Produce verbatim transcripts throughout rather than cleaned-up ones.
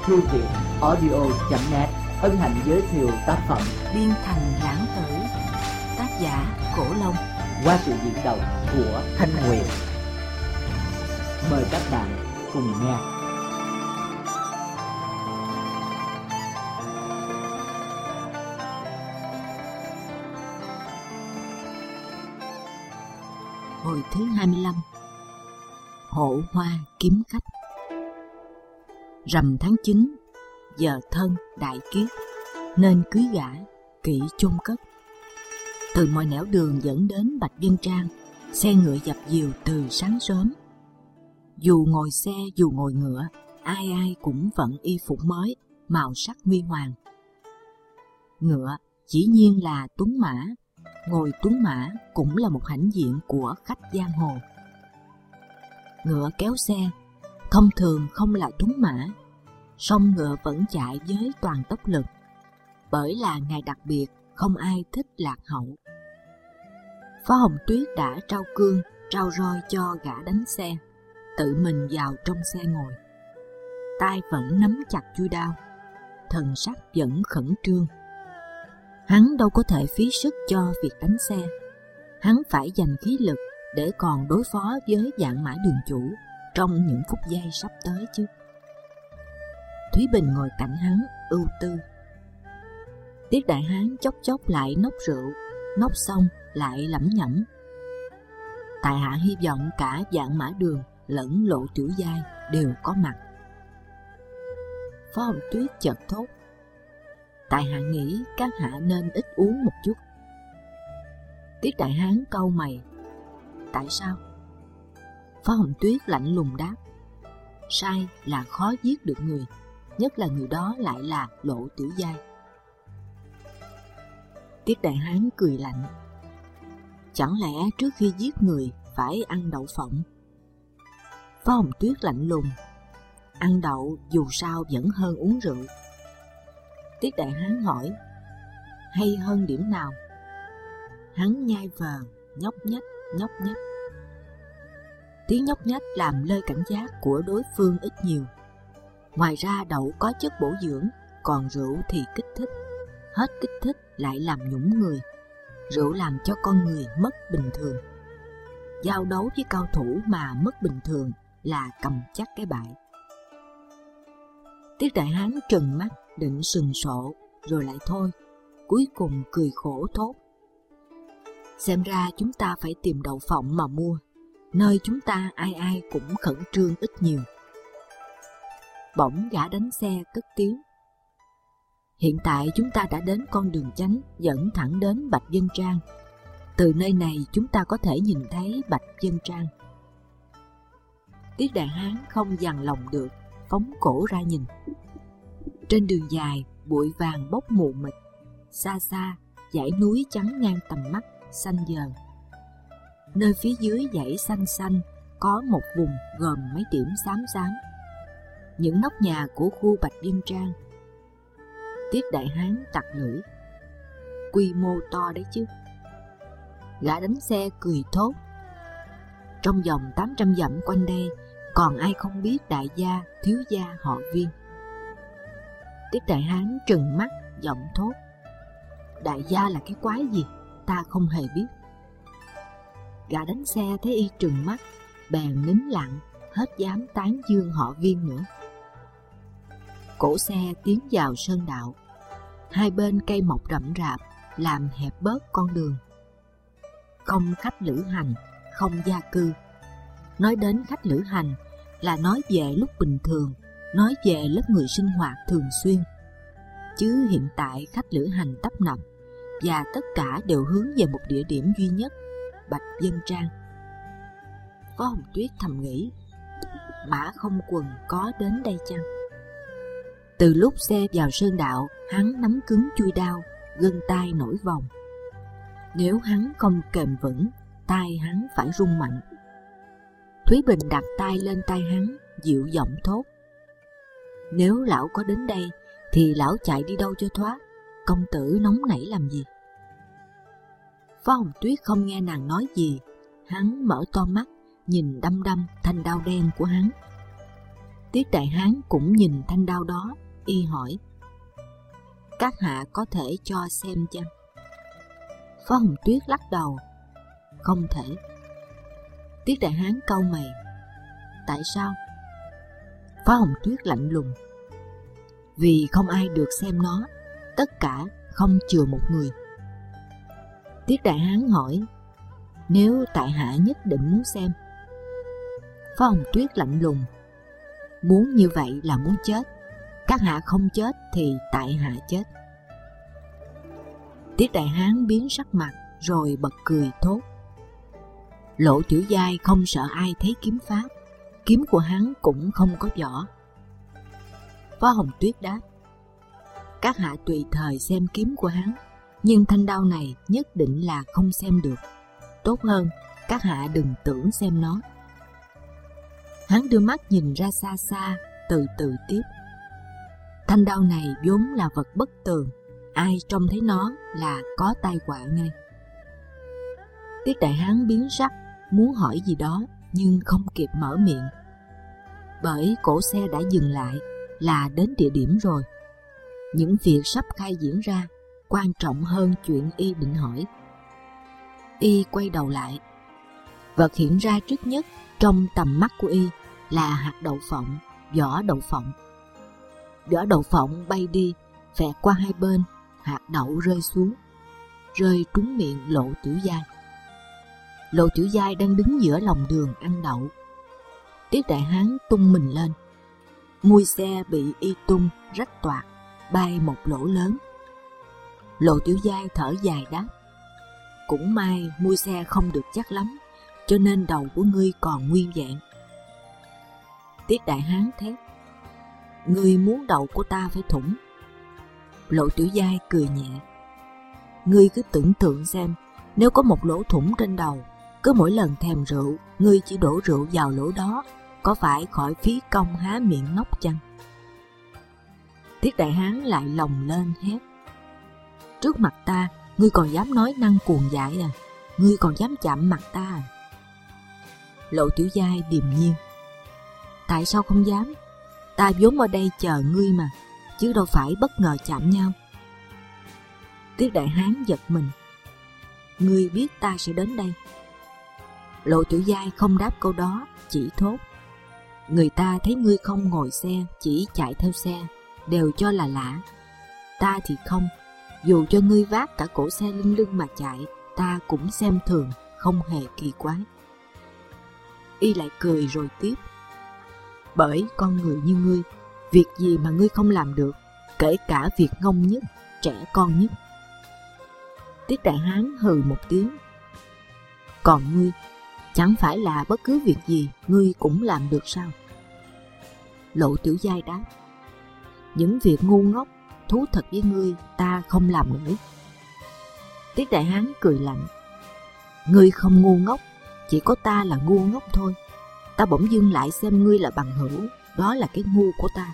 thư viện audio chấm net hân hạnh giới thiệu tác phẩm Biên Thành Lãng Tử, tác giả Cổ Long, qua sự diễn đọc của Thanh Huyền. Mời các bạn cùng nghe. Hồi thứ hai mươi lăm. Hộ hoa kiếm khách. Rằm tháng chín, giờ thân đại kiết, nên cưới gả, kỵ chôn cất. Từ mọi nẻo đường dẫn đến Bạch Vân Trang, xe ngựa dập dìu từ sáng sớm. Dù ngồi xe dù ngồi ngựa, ai ai cũng vận y phục mới, màu sắc huy hoàng. Ngựa dĩ nhiên là tuấn mã, ngồi tuấn mã cũng là một hãnh diện của khách giang hồ. Ngựa kéo xe, thông thường không là tuấn mã, song ngựa vẫn chạy với toàn tốc lực, bởi là ngày đặc biệt không ai thích lạc hậu. Phó Hồng Tuyết đã trao cương, trao roi cho gã đánh xe, tự mình vào trong xe ngồi. Tay vẫn nắm chặt chuôi đao, thần sắc vẫn khẩn trương. Hắn đâu có thể phí sức cho việc đánh xe, hắn phải dành khí lực để còn đối phó với vạn mã đường chủ trong những phút giây sắp tới chứ. Thúy Bình ngồi cạnh hắn ưu tư. Tiết Đại Hán chốc chốc lại nốc rượu, nốc xong lại lẩm nhẩm. Tại hạ hy vọng cả vạn mã đường lẫn Lộ Tiểu Giai đều có mặt. Phó Hồng Tuyết chợt thốt. Tại hạ nghĩ các hạ nên ít uống một chút. Tiết Đại Hán cau mày. Tại sao? Phó Hồng Tuyết lạnh lùng đáp. Sai là khó giết được người, nhất là người đó lại là Lộ Tiểu Giai. Tiết Đại Hán cười lạnh. Chẳng lẽ trước khi giết người phải ăn đậu phộng? Phó Hồng Tuyết lạnh lùng. Ăn đậu dù sao vẫn hơn uống rượu. Tiết Đại Hán hỏi. Hay hơn điểm nào? Hắn nhai vờ, nhóc nhách, nhóc nhách. Tiếng nhóc nhách làm lơi cảnh giác của đối phương ít nhiều. Ngoài ra đậu có chất bổ dưỡng, còn rượu thì kích thích. Hết kích thích lại làm nhũng người. Rượu làm cho con người mất bình thường. Giao đấu với cao thủ mà mất bình thường là cầm chắc cái bại. Tiết Đại Hán trừng mắt định sừng sộ, rồi lại thôi, cuối cùng cười khổ thốt. Xem ra chúng ta phải tìm đậu phộng mà mua, nơi chúng ta ai ai cũng khẩn trương ít nhiều. Bỗng gã đánh xe cất tiếng. Hiện tại chúng ta đã đến con đường chánh dẫn thẳng đến Bạch Vân Trang. Từ nơi này chúng ta có thể nhìn thấy Bạch Vân Trang. Tiết Đại Hán không dằn lòng được, phóng cổ ra nhìn. Trên đường dài, bụi vàng bốc mù mịt, xa xa dãy núi trắng ngang tầm mắt, xanh dờn. Nơi phía dưới dãy xanh xanh có một vùng gồm mấy điểm xám xám, những nóc nhà của khu Bạch Vân Trang. Tiết Đại Hán tặc lưỡi. Quy mô to đấy chứ. Gã đánh xe cười thốt. Trong vòng tám trăm dặm quanh đây, còn ai không biết đại gia, thiếu gia họ Viên? Tiết Đại Hán trừng mắt, giọng thốt. Đại gia là cái quái gì? Ta không hề biết. Gã đánh xe thấy y trừng mắt, bèn nín lặng, hết dám tán dương họ Viên nữa. Cổ xe tiến vào sơn đạo. Hai bên cây mọc rậm rạp làm hẹp bớt con đường. Không khách lữ hành, không gia cư. Nói đến khách lữ hành là nói về lúc bình thường, nói về lớp người sinh hoạt thường xuyên. Chứ hiện tại khách lữ hành tấp nập, và tất cả đều hướng về một địa điểm duy nhất, Bạch Vân Trang. Phó Hồng Tuyết thầm nghĩ, Mã Không Quần có đến đây chăng? Từ lúc xe vào sơn đạo, hắn nắm cứng chuôi đao, gân tay nổi vòng. Nếu hắn không kềm vững, tay hắn phải rung mạnh. Thúy Bình đặt tay lên tay hắn, dịu giọng thốt. Nếu lão có đến đây, thì lão chạy đi đâu cho thoát, công tử nóng nảy làm gì? Phó Hồng Tuyết không nghe nàng nói gì, hắn mở to mắt, nhìn đăm đăm thanh đao đen của hắn. Tiết Đại Hán cũng nhìn thanh đao đó, y hỏi: các hạ có thể cho xem chăng? Phó Hồng Tuyết lắc đầu: không thể. Tiết Đại Hán cau mày: tại sao? Phó Hồng Tuyết lạnh lùng: vì không ai được xem nó, tất cả không chừa một người. Tiết Đại Hán hỏi: nếu tại hạ nhất định muốn xem? Phó Hồng Tuyết lạnh lùng: muốn như vậy là muốn chết. Các hạ không chết thì tại hạ chết. Tiết Đại Hán biến sắc mặt rồi bật cười thốt: Lộ Tiểu Giai không sợ ai thấy kiếm pháp, kiếm của hắn cũng không có vỏ. Phó Hồng Tuyết đáp: các hạ tùy thời xem kiếm của hắn, nhưng thanh đao này nhất định là không xem được. Tốt hơn các hạ đừng tưởng xem nó. Hắn đưa mắt nhìn ra xa xa, từ từ tiếp: thanh đao này vốn là vật bất tường, ai trông thấy nó là có tai họa ngay. Tiết Đại Hán biến sắc, muốn hỏi gì đó nhưng không kịp mở miệng, bởi cỗ xe đã dừng lại, là đến địa điểm rồi. Những việc sắp khai diễn ra quan trọng hơn chuyện y định hỏi. Y quay đầu lại, vật hiện ra trước nhất trong tầm mắt của y là hạt đậu phộng, vỏ đậu phộng. Vỏ đậu phộng bay đi, vẹt qua hai bên, hạt đậu rơi xuống, rơi trúng miệng Lộ Tiểu Giai. Lộ Tiểu Giai đang đứng giữa lòng đường ăn đậu. Tiết Đại Hán tung mình lên, mui xe bị y tung rách toạc, bay một lỗ lớn. Lộ Tiểu Giai thở dài đáp: cũng may mui xe không được chắc lắm, cho nên đầu của ngươi còn nguyên vẹn. Tiết Đại Hán thét: ngươi muốn đầu của ta phải thủng? Lộ Tiểu Giai cười nhẹ: ngươi cứ tưởng tượng xem, nếu có một lỗ thủng trên đầu, cứ mỗi lần thèm rượu, ngươi chỉ đổ rượu vào lỗ đó, có phải khỏi phí công há miệng nốc chăng? Tiết Đại Hán lại lồng lên hét: trước mặt ta, ngươi còn dám nói năng cuồng dại à? Ngươi còn dám chạm mặt ta à? Lộ Tiểu Giai điềm nhiên: tại sao không dám? Ta vốn ở đây chờ ngươi mà, chứ đâu phải bất ngờ chạm nhau. Tiết Đại Hán giật mình: ngươi biết ta sẽ đến đây? Lộ Tiểu Giai không đáp câu đó, chỉ thốt: người ta thấy ngươi không ngồi xe, chỉ chạy theo xe, đều cho là lạ. Ta thì không, dù cho ngươi vác cả cổ xe lưng lưng mà chạy, ta cũng xem thường, không hề kỳ quái. Y lại cười rồi tiếp: bởi con người như ngươi, việc gì mà ngươi không làm được, kể cả việc ngông nhất, trẻ con nhất. Tiết Đại Hán hừ một tiếng: còn ngươi, chẳng phải là bất cứ việc gì ngươi cũng làm được sao? Lộ Tiểu Giai đáp: những việc ngu ngốc, thú thật với ngươi, ta không làm nổi. Tiết Đại Hán cười lạnh: ngươi không ngu ngốc, chỉ có ta là ngu ngốc thôi. Ta bỗng dưng lại xem ngươi là bằng hữu, đó là cái ngu của ta.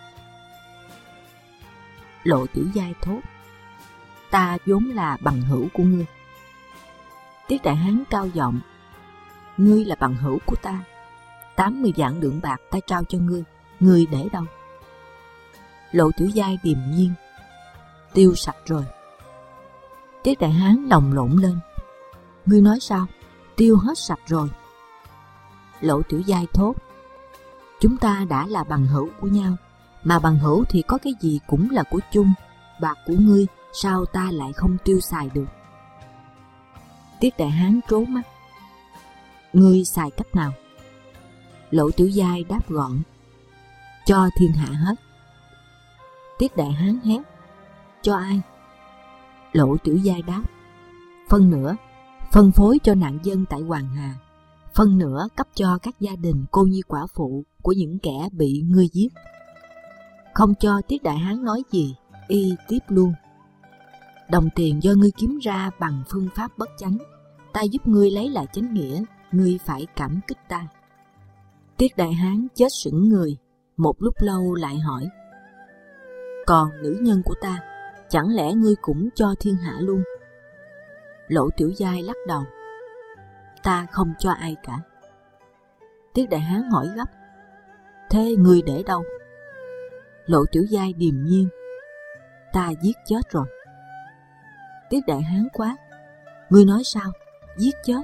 Lộ Tiểu Giai thốt: ta vốn là bằng hữu của ngươi. Tiết Đại Hán cao giọng: ngươi là bằng hữu của ta, tám mươi vạn lượng bạc ta trao cho ngươi, ngươi để đâu? Lộ Tiểu Giai điềm nhiên: tiêu sạch rồi. Tiết Đại Hán lồng lộn lên: ngươi nói sao? Tiêu hết sạch rồi. Lộ Tiểu Giai thốt: chúng ta đã là bằng hữu của nhau, mà bằng hữu thì có cái gì cũng là của chung. Bạc của ngươi sao ta lại không tiêu xài được? Tiết Đại Hán trố mắt: ngươi xài cách nào? Lộ Tiểu Giai đáp gọn: cho thiên hạ hết. Tiết Đại Hán hét: cho ai? Lộ Tiểu Giai đáp: phân nửa phân phối cho nạn dân tại Hoàng Hà, phân nửa cấp cho các gia đình cô nhi quả phụ của những kẻ bị ngươi giết. Không cho Tiết Đại Hán nói gì, y tiếp luôn: đồng tiền do ngươi kiếm ra bằng phương pháp bất chánh, ta giúp ngươi lấy lại chánh nghĩa, ngươi phải cảm kích ta. Tiết Đại Hán chết sững người, một lúc lâu lại hỏi: còn nữ nhân của ta, chẳng lẽ ngươi cũng cho thiên hạ luôn? Lộ Tiểu Giai lắc đầu: ta không cho ai cả. Tiết Đại Hán hỏi gấp: Thế ngươi để đâu? Lộ Tiểu Giai điềm nhiên: Ta giết chết rồi. Tiết Đại Hán quát: Ngươi nói sao? Giết chết?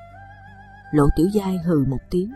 Lộ Tiểu Giai hừ một tiếng: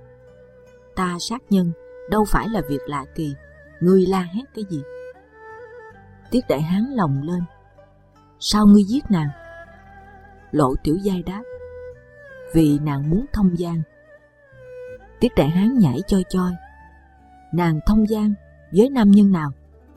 Ta sát nhân đâu phải là việc lạ kỳ, ngươi la hét cái gì? Tiết Đại Hán lồng lên: Sao ngươi giết nàng? Lộ Tiểu Giai đáp: Vì nàng muốn thông gian. Tiết Đại Hán nhảy choi choi: Nàng thông gian với nam nhân nào?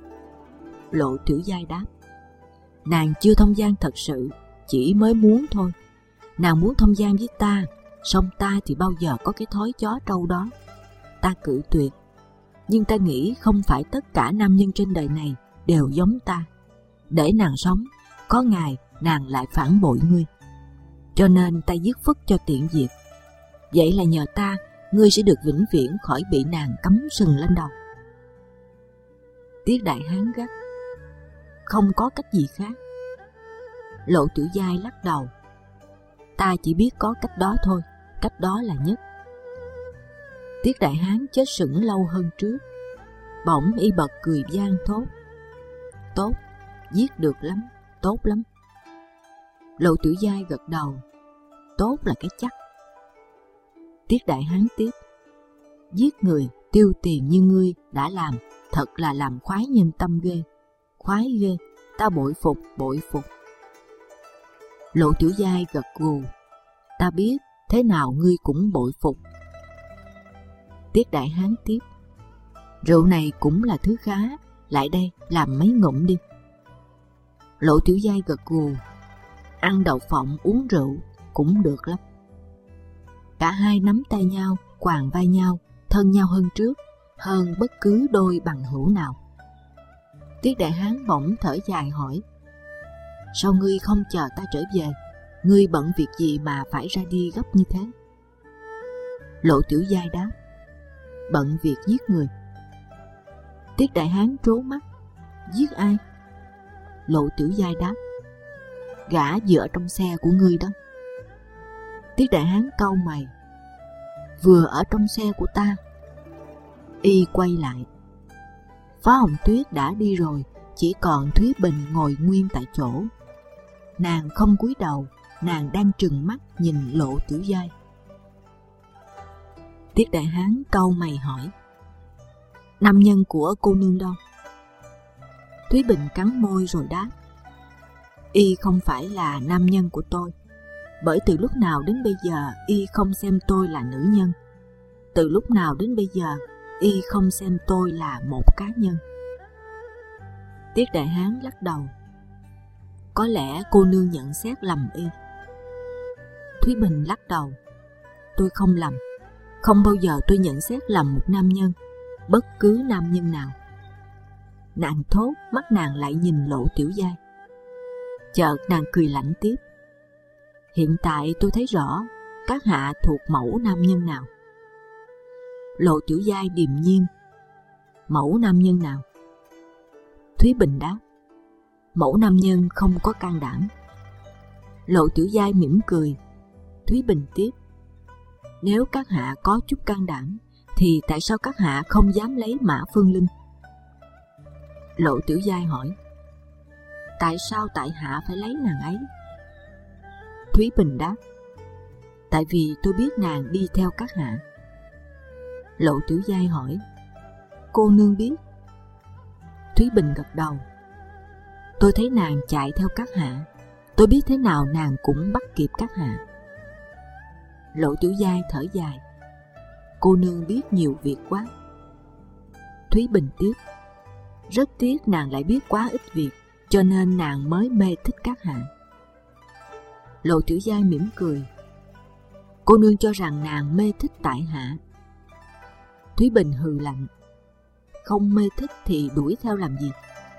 Lộ Tiểu Giai đáp: Nàng chưa thông gian thật sự, chỉ mới muốn thôi. Nàng muốn thông gian với ta, song ta thì bao giờ có cái thói chó trâu đó. Ta cự tuyệt, nhưng ta nghĩ không phải tất cả nam nhân trên đời này đều giống ta. Để nàng sống, có ngày nàng lại phản bội ngươi. Cho nên ta giết phất cho tiện việc. Vậy là nhờ ta, ngươi sẽ được vĩnh viễn khỏi bị nàng cắm sừng lên đầu. Tiết Đại Hán gắt: Không có cách gì khác. Lộ Tiểu Giai lắc đầu: Ta chỉ biết có cách đó thôi, cách đó là nhất. Tiết Đại Hán chết sững lâu hơn trước. Bỗng y bật cười vang thốt: Tốt, giết được lắm, tốt lắm. Lộ Tiểu Giai gật đầu: Tốt là cái chắc. Tiết Đại Hán tiếp: Giết người, tiêu tiền như ngươi đã làm, thật là làm khoái nhân tâm ghê. Khoái ghê, ta bội phục, bội phục. Lộ Tiểu Giai gật gù: Ta biết, thế nào ngươi cũng bội phục. Tiết Đại Hán tiếp: Rượu này cũng là thứ khá, lại đây làm mấy ngụm đi. Lộ Tiểu Giai gật gù: Ăn đậu phộng uống rượu cũng được lắm. Cả hai nắm tay nhau, quàng vai nhau, thân nhau hơn trước, hơn bất cứ đôi bằng hữu nào. Tiết Đại Hán bỗng thở dài hỏi: Sao ngươi không chờ ta trở về? Ngươi bận việc gì mà phải ra đi gấp như thế? Lộ Tiểu Giai đáp: Bận việc giết người. Tiết Đại Hán trố mắt: Giết ai? Lộ Tiểu Giai đáp: Gã vừa ở trong xe của ngươi đó. Tiết Đại Hán cau mày: Vừa ở trong xe của ta? Y quay lại: Phá Hồng Tuyết đã đi rồi, chỉ còn Thúy Bình ngồi nguyên tại chỗ. Nàng không cúi đầu, nàng đang trừng mắt nhìn Lộ Tiểu Giai. Tiết Đại Hán cau mày hỏi: Nam nhân của cô nương đâu? Thúy Bình cắn môi rồi đáp: Y không phải là nam nhân của tôi, bởi từ lúc nào đến bây giờ y không xem tôi là nữ nhân. Từ lúc nào đến bây giờ y không xem tôi là một cá nhân. Tiết Đại Hán lắc đầu: Có lẽ cô nương nhận xét lầm y. Thúy Bình lắc đầu: Tôi không lầm, không bao giờ tôi nhận xét lầm một nam nhân, bất cứ nam nhân nào. Nàng thốt, mắt nàng lại nhìn Lộ Tiểu Giai. Chợt nàng cười lạnh tiếp: Hiện tại tôi thấy rõ các hạ thuộc mẫu nam nhân nào. Lộ Tiểu Giai điềm nhiên: Mẫu nam nhân nào? Thúy Bình đáp: Mẫu nam nhân không có can đảm. Lộ Tiểu Giai mỉm cười. Thúy Bình tiếp: Nếu các hạ có chút can đảm, thì tại sao các hạ không dám lấy Mã Phương Linh? Lộ Tiểu Giai hỏi: Tại sao tại hạ phải lấy nàng ấy? Thúy Bình đáp: Tại vì tôi biết nàng đi theo các hạ. Lộ Tiểu Giai hỏi: Cô nương biết? Thúy Bình gật đầu: Tôi thấy nàng chạy theo các hạ, tôi biết thế nào nàng cũng bắt kịp các hạ. Lộ Tiểu Giai thở dài: Cô nương biết nhiều việc quá. Thúy Bình tiếp: Rất tiếc nàng lại biết quá ít việc, cho nên nàng mới mê thích các hạ. Lộ Tiểu Giai mỉm cười: Cô nương cho rằng nàng mê thích tại hạ. Thúy Bình hừ lạnh: Không mê thích thì đuổi theo làm gì?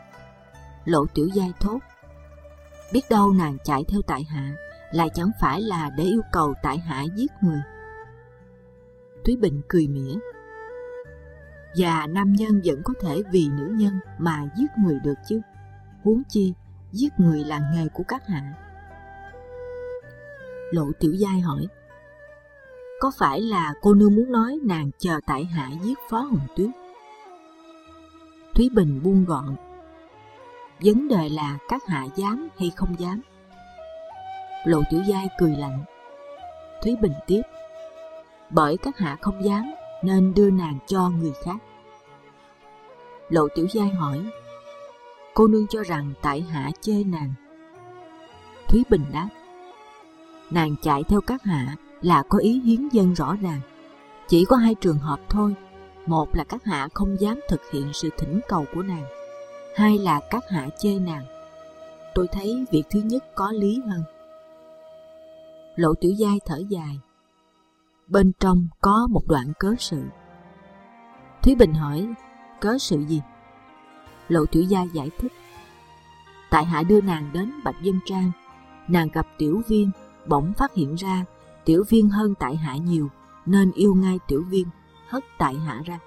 Lộ Tiểu Giai thốt: Biết đâu nàng chạy theo tại hạ lại chẳng phải là để yêu cầu tại hạ giết người. Thúy Bình cười mỉa: Và nam nhân vẫn có thể vì nữ nhân mà giết người được chứ, huống chi giết người là nghề của các hạ. Lộ Tiểu Giai hỏi: Có phải là cô nương muốn nói nàng chờ tại hạ giết Phó Hồng Tuyết? Thúy Bình buông gọn. Vấn đề là các hạ dám hay không dám? Lộ Tiểu Giai cười lạnh. Thúy Bình tiếp. Bởi các hạ không dám nên đưa nàng cho người khác. Lộ Tiểu Giai hỏi. Cô nương cho rằng tại hạ chê nàng? Thúy Bình đáp. Nàng chạy theo các hạ là có ý hiến dâng rõ ràng. Chỉ có hai trường hợp thôi. Một là các hạ không dám thực hiện sự thỉnh cầu của nàng. Hai là các hạ chê nàng. Tôi thấy việc thứ nhất có lý hơn. Lộ Tiểu Giai thở dài. Bên trong có một đoạn cớ sự. Thúy Bình hỏi. Cớ sự gì? Lộ Tiểu Giai giải thích. Tại hạ đưa nàng đến Bạch Vân Trang. Nàng gặp Tiểu Viên, bỗng phát hiện ra Tiểu Viên hơn tại hạ nhiều, nên yêu ngay Tiểu Viên, hất tại hạ ra.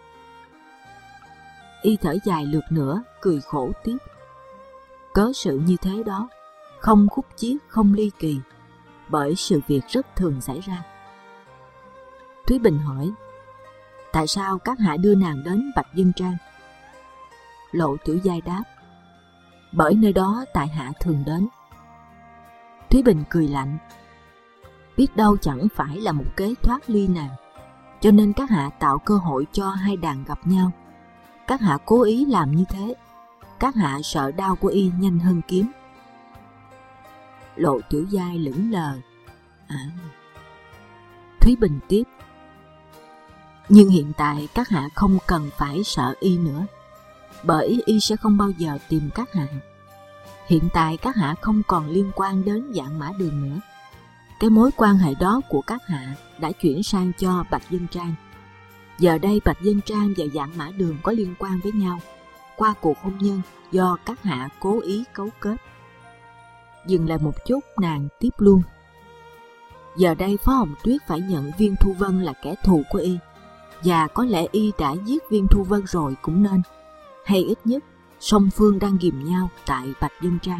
Y thở dài lượt nữa, cười khổ tiếp. Cớ sự như thế đó, không khúc chiết, không ly kỳ, bởi sự việc rất thường xảy ra. Thúy Bình hỏi. Tại sao các hạ đưa nàng đến Bạch Vân Trang? Lộ Tiểu Giai đáp. Bởi nơi đó tại hạ thường đến. Thúy Bình cười lạnh. Biết đâu chẳng phải là một kế thoát ly nàng, cho nên các hạ tạo cơ hội cho hai đàn gặp nhau. Các hạ cố ý làm như thế. Các hạ sợ đao của y nhanh hơn kiếm. Lộ Tiểu Giai lững lờ. À. Thúy Bình tiếp. Nhưng hiện tại các hạ không cần phải sợ y nữa, bởi y sẽ không bao giờ tìm các hạ. Hiện tại các hạ không còn liên quan đến Vạn Mã Đường nữa. Cái mối quan hệ đó của các hạ đã chuyển sang cho Bạch Vân Trang. Giờ đây Bạch Vân Trang và Vạn Mã Đường có liên quan với nhau qua cuộc hôn nhân do các hạ cố ý cấu kết. Dừng lại một chút, nàng tiếp luôn. Giờ đây Phó Hồng Tuyết phải nhận Viên Thu Vân là kẻ thù của y, và có lẽ y đã giết Viên Thu Vân rồi cũng nên, hay ít nhất song phương đang ghìm nhau tại Bạch Vân Trang.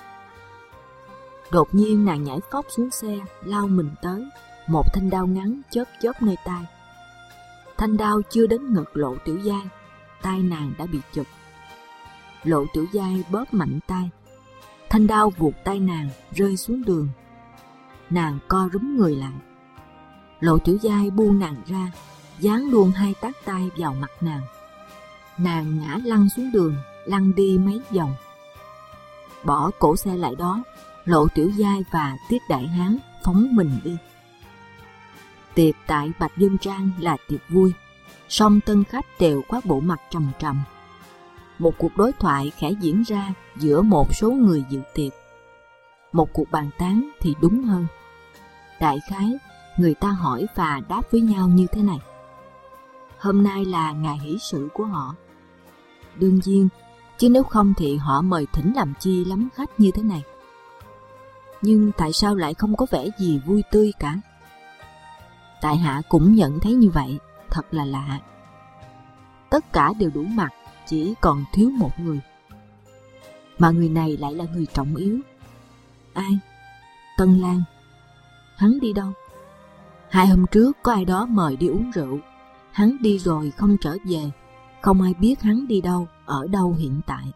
Đột nhiên nàng nhảy phóc xuống xe, lao mình tới, một thanh đao ngắn chớp chớp nơi tai. Thanh đao chưa đến ngực Lộ Tiểu Giai, tai nàng đã bị chụp. Lộ Tiểu Giai bóp mạnh tay, thanh đao vuột tay nàng rơi xuống đường. Nàng co rúm người lại. Lộ Tiểu Giai buông nàng ra, giáng luôn hai tát tay vào mặt nàng. Nàng ngã lăn xuống đường, lăn đi mấy vòng. Bỏ cổ xe lại đó, Lộ Tiểu Giai và Tiết Đại Hán phóng mình đi. Tiệc tại Bạch Vân Trang là tiệc vui, song tân khách đều có bộ mặt trầm trầm. Một cuộc đối thoại khẽ diễn ra giữa một số người dự tiệc. Một cuộc bàn tán thì đúng hơn. Đại khái, người ta hỏi và đáp với nhau như thế này. Hôm nay là ngày hỷ sự của họ. Đương nhiên, chứ nếu không thì họ mời thỉnh làm chi lắm khách như thế này. Nhưng tại sao lại không có vẻ gì vui tươi cả? Tại hạ cũng nhận thấy như vậy, thật là lạ. Tất cả đều đủ mặt, chỉ còn thiếu một người. Mà người này lại là người trọng yếu. Ai? Tân Lan. Hắn đi đâu? Hai hôm trước có ai đó mời đi uống rượu. Hắn đi rồi không trở về. Không ai biết hắn đi đâu, ở đâu hiện tại.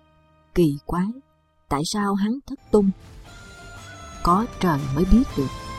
Kỳ quái, tại sao hắn thất tung? Có trời mới biết được.